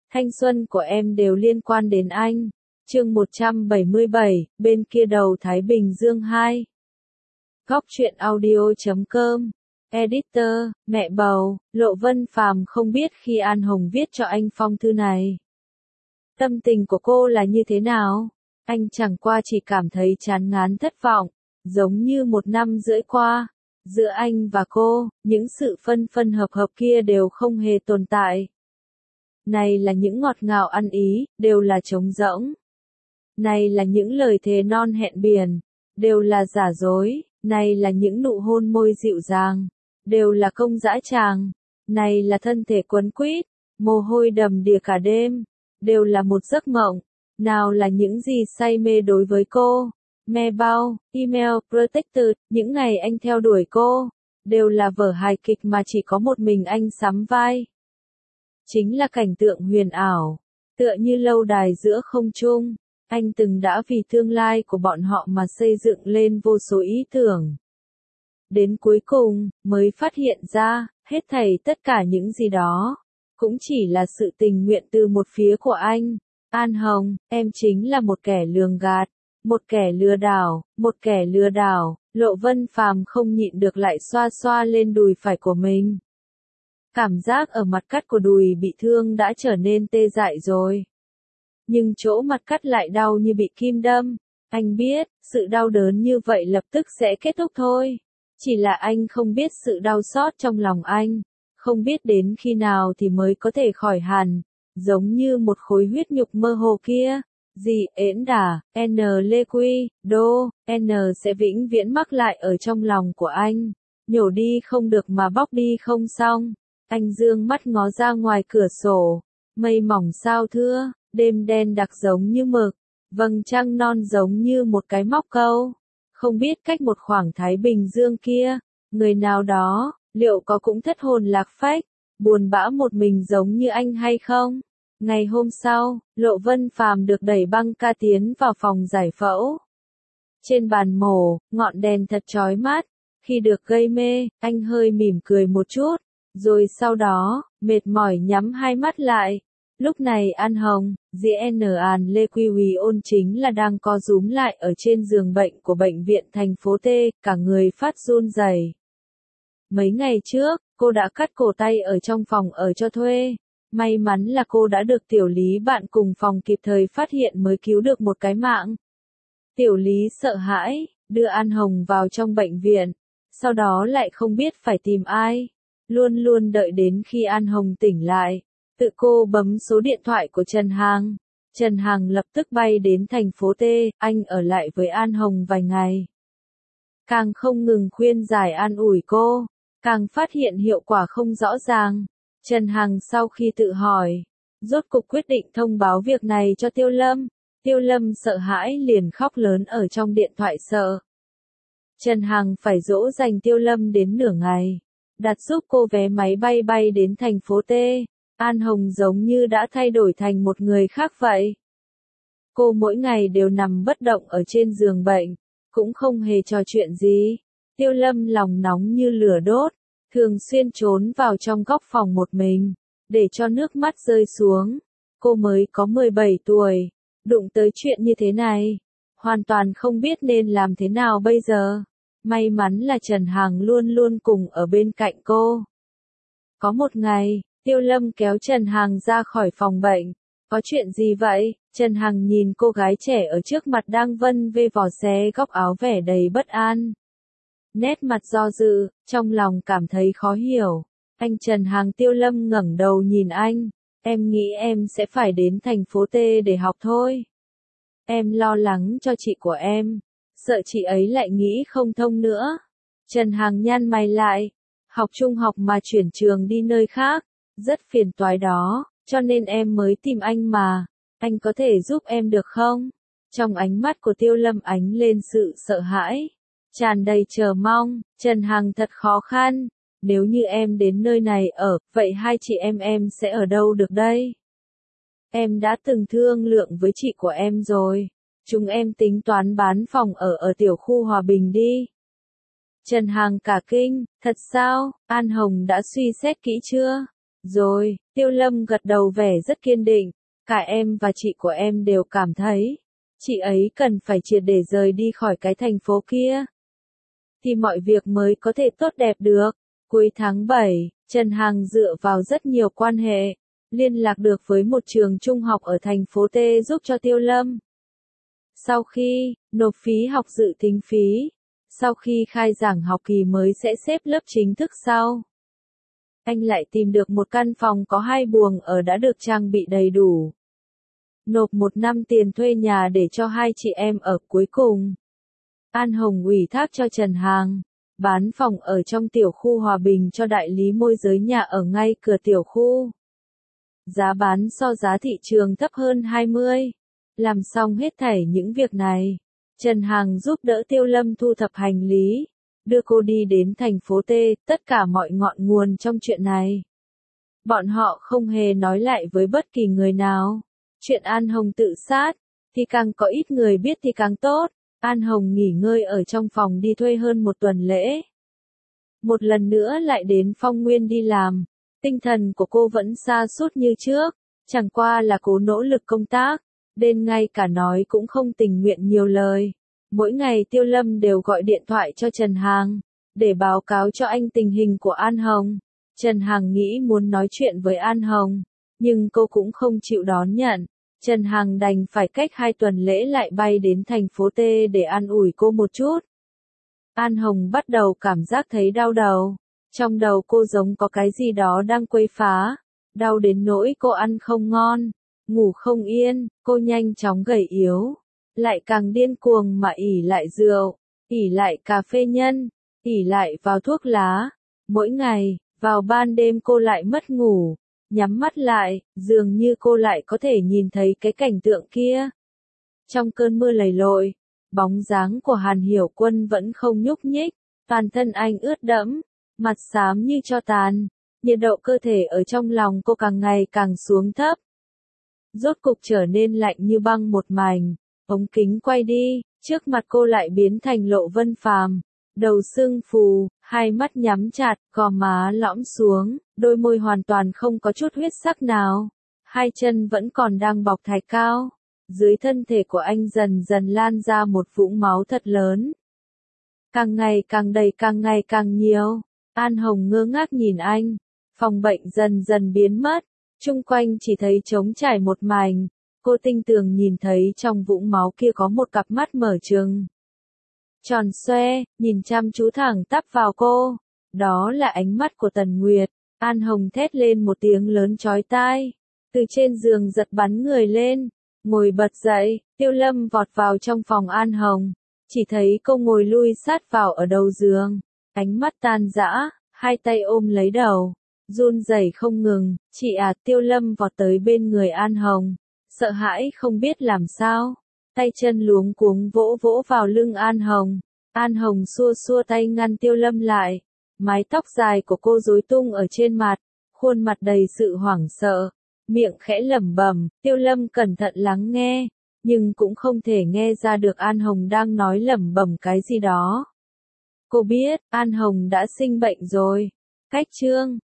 Thanh xuân của em đều liên quan đến anh. Chương 177, bên kia đầu Thái Bình Dương 2. Góc truyện audio.com. Editor, mẹ bầu, Lộ Vân Phàm không biết khi An Hồng viết cho anh phong thư này, tâm tình của cô là như thế nào. Anh chẳng qua chỉ cảm thấy chán ngán thất vọng, giống như 1 năm rưỡi qua, giữa anh và cô, những sự phân phân hợp hợp kia đều không hề tồn tại. Này là những ngọt ngào ăn ý, đều là trống rỗng. Này là những lời thề non hẹn biển, đều là giả dối. Này là những nụ hôn môi dịu dàng, đều là công dã tràng. Này là thân thể quấn quýt, mồ hôi đầm đìa cả đêm, đều là một giấc mộng. Nào là những gì say mê đối với cô, Mailbox, email, protected, những ngày anh theo đuổi cô, đều là vở hài kịch mà chỉ có một mình anh sắm vai. Chính là cảnh tượng huyền ảo, tựa như lâu đài giữa không trung. Anh từng đã vì tương lai của bọn họ mà xây dựng lên vô số ý tưởng. Đến cuối cùng, mới phát hiện ra, hết thảy tất cả những gì đó, cũng chỉ là sự tình nguyện từ một phía của anh. An Hồng, em chính là một kẻ lường gạt, một kẻ lừa đảo, một kẻ lừa đảo. Lộ Vân Phàm không nhịn được lại xoa xoa lên đùi phải của mình. Cảm giác ở mặt cắt của đùi bị thương đã trở nên tê dại rồi. Nhưng chỗ mặt cắt lại đau như bị kim đâm. Anh biết, sự đau đớn như vậy lập tức sẽ kết thúc thôi. Chỉ là anh không biết sự đau xót trong lòng anh, không biết đến khi nào thì mới có thể khỏi hẳn, giống như một khối huyết nhục mơ hồ kia. Dì ễn đà, N lê quy, đô, N sẽ vĩnh viễn mắc lại ở trong lòng của anh. Nhổ đi không được mà bóc đi không xong. Anh dương mắt ngó ra ngoài cửa sổ. Mây mỏng sao thưa. Đêm đen đặc giống như mực, vầng trăng non giống như một cái móc câu. Không biết cách một khoảng Thái Bình Dương kia, người nào đó, liệu có cũng thất hồn lạc phách, buồn bã một mình giống như anh hay không? Ngày hôm sau, Lộ Vân Phàm được đẩy băng ca tiến vào phòng giải phẫu. Trên bàn mổ, ngọn đèn thật chói mắt. Khi được gây mê, anh hơi mỉm cười một chút, rồi sau đó, mệt mỏi nhắm hai mắt lại. Lúc này An Hồng, GN An Lê Quy Hùy Ôn chính là đang co rúm lại ở trên giường bệnh của bệnh viện thành phố T, cả người phát run rẩy. Mấy ngày trước, cô đã cắt cổ tay ở trong phòng ở cho thuê. May mắn là cô đã được Tiểu Lý bạn cùng phòng kịp thời phát hiện mới cứu được một cái mạng. Tiểu Lý sợ hãi, đưa An Hồng vào trong bệnh viện, sau đó lại không biết phải tìm ai. Luôn luôn đợi đến khi An Hồng tỉnh lại. Tự cô bấm số điện thoại của Trần Hằng. Trần Hằng lập tức bay đến thành phố T, anh ở lại với An Hồng vài ngày. Càng không ngừng khuyên giải an ủi cô, càng phát hiện hiệu quả không rõ ràng. Trần Hằng sau khi tự hỏi, rốt cục quyết định thông báo việc này cho Tiêu Lâm. Tiêu Lâm sợ hãi liền khóc lớn ở trong điện thoại sợ. Trần Hằng phải dỗ dành Tiêu Lâm đến nửa ngày, đặt giúp cô vé máy bay bay đến thành phố T. An Hồng giống như đã thay đổi thành một người khác vậy. Cô mỗi ngày đều nằm bất động ở trên giường bệnh, cũng không hề trò chuyện gì. Tiêu Lâm lòng nóng như lửa đốt, thường xuyên trốn vào trong góc phòng một mình, để cho nước mắt rơi xuống. Cô mới có 17 tuổi, đụng tới chuyện như thế này, hoàn toàn không biết nên làm thế nào bây giờ. May mắn là Trần Hằng luôn luôn cùng ở bên cạnh cô. Có một ngày, Tiêu Lâm kéo Trần Hằng ra khỏi phòng bệnh. Có chuyện gì vậy? Trần Hằng nhìn cô gái trẻ ở trước mặt đang vân vê vò xé góc áo vẻ đầy bất an. Nét mặt do dự, trong lòng cảm thấy khó hiểu. Anh Trần Hằng. Tiêu Lâm ngẩng đầu nhìn anh. Em nghĩ em sẽ phải đến thành phố T để học thôi. Em lo lắng cho chị của em. Sợ chị ấy lại nghĩ không thông nữa. Trần Hằng nhăn mày lại. Học trung học mà chuyển trường đi nơi khác. Rất phiền toái đó, cho nên em mới tìm anh mà. Anh có thể giúp em được không? Trong ánh mắt của Tiêu Lâm ánh lên sự sợ hãi, tràn đầy chờ mong. Trần Hằng thật khó khăn. Nếu như em đến nơi này ở, vậy hai chị em sẽ ở đâu được đây? Em đã từng thương lượng với chị của em rồi. Chúng em tính toán bán phòng ở tiểu khu Hòa Bình đi. Trần Hằng cả kinh, thật sao? An Hồng đã suy xét kỹ chưa? Rồi, Tiêu Lâm gật đầu vẻ rất kiên định, cả em và chị của em đều cảm thấy, chị ấy cần phải triệt để rời đi khỏi cái thành phố kia, thì mọi việc mới có thể tốt đẹp được. Cuối tháng 7, Trần Hằng dựa vào rất nhiều quan hệ, liên lạc được với một trường trung học ở thành phố T giúp cho Tiêu Lâm. Sau khi nộp phí học dự tính phí, sau khi khai giảng học kỳ mới sẽ xếp lớp chính thức sau, anh lại tìm được một căn phòng có 2 buồng ở đã được trang bị đầy đủ. Nộp 1 năm tiền thuê nhà để cho hai chị em ở. Cuối cùng, An Hồng ủy thác cho Trần Hằng bán phòng ở trong tiểu khu Hòa Bình cho đại lý môi giới nhà ở ngay cửa tiểu khu. Giá bán so giá thị trường thấp hơn 20. Làm xong hết thảy những việc này, Trần Hằng giúp đỡ Tiêu Lâm thu thập hành lý, đưa cô đi đến thành phố T. Tất cả mọi ngọn nguồn trong chuyện này, bọn họ không hề nói lại với bất kỳ người nào. Chuyện An Hồng tự sát, thì càng có ít người biết thì càng tốt. An Hồng nghỉ ngơi ở trong phòng đi thuê hơn 1 tuần lễ. Một lần nữa lại đến Phong Nguyên đi làm. Tinh thần của cô vẫn sa sút như trước, chẳng qua là cố nỗ lực công tác, đến ngay cả nói cũng không tình nguyện nhiều lời. Mỗi ngày Tiêu Lâm đều gọi điện thoại cho Trần Hằng, để báo cáo cho anh tình hình của An Hồng. Trần Hằng nghĩ muốn nói chuyện với An Hồng, nhưng cô cũng không chịu đón nhận. Trần Hằng đành phải cách 2 tuần lễ lại bay đến thành phố T để an ủi cô một chút. An Hồng bắt đầu cảm giác thấy đau đầu. Trong đầu cô giống có cái gì đó đang quấy phá. Đau đến nỗi cô ăn không ngon, ngủ không yên, cô nhanh chóng gầy yếu. Lại càng điên cuồng mà ỷ lại rượu, ỷ lại cà phê nhân, ỷ lại vào thuốc lá. Mỗi ngày, vào ban đêm cô lại mất ngủ. Nhắm mắt lại, dường như cô lại có thể nhìn thấy cái cảnh tượng kia. Trong cơn mưa lầy lội, bóng dáng của Hàn Hiểu Quân vẫn không nhúc nhích, toàn thân anh ướt đẫm, mặt xám như tro tàn, nhiệt độ cơ thể ở trong lòng cô càng ngày càng xuống thấp. Rốt cục trở nên lạnh như băng một mảnh, ống kính quay đi, trước mặt cô lại biến thành Lộ Vân Phàm. Đầu sưng phù, hai mắt nhắm chặt, gò má lõm xuống, đôi môi hoàn toàn không có chút huyết sắc nào. Hai chân vẫn còn đang bọc thạch cao. Dưới thân thể của anh dần dần lan ra một vũng máu thật lớn. Càng ngày càng đầy, càng ngày càng nhiều. An Hồng ngơ ngác nhìn anh. Phòng bệnh dần dần biến mất. Chung quanh chỉ thấy trống trải một mảnh. Cô tinh tường nhìn thấy trong vũng máu kia có một cặp mắt mở trừng, tròn xoe, nhìn chăm chú thẳng tắp vào cô. Đó là ánh mắt của Tần Nguyệt. An Hồng thét lên một tiếng lớn chói tai. Từ trên giường giật bắn người lên. Ngồi bật dậy, Tiêu Lâm vọt vào trong phòng An Hồng. Chỉ thấy cô ngồi lui sát vào ở đầu giường. Ánh mắt tan rã, hai tay ôm lấy đầu. Run rẩy không ngừng. Chị à, Tiêu Lâm vọt tới bên người An Hồng. Sợ hãi không biết làm sao. Tay chân luống cuống vỗ vỗ vào lưng An Hồng. An Hồng xua xua tay ngăn Tiêu Lâm lại. Mái tóc dài của cô rối tung ở trên mặt, khuôn mặt đầy sự hoảng sợ, miệng khẽ lẩm bẩm. Tiêu Lâm cẩn thận lắng nghe, nhưng cũng không thể nghe ra được An Hồng đang nói lẩm bẩm cái gì đó. Cô biết, An Hồng đã sinh bệnh rồi. Cách chương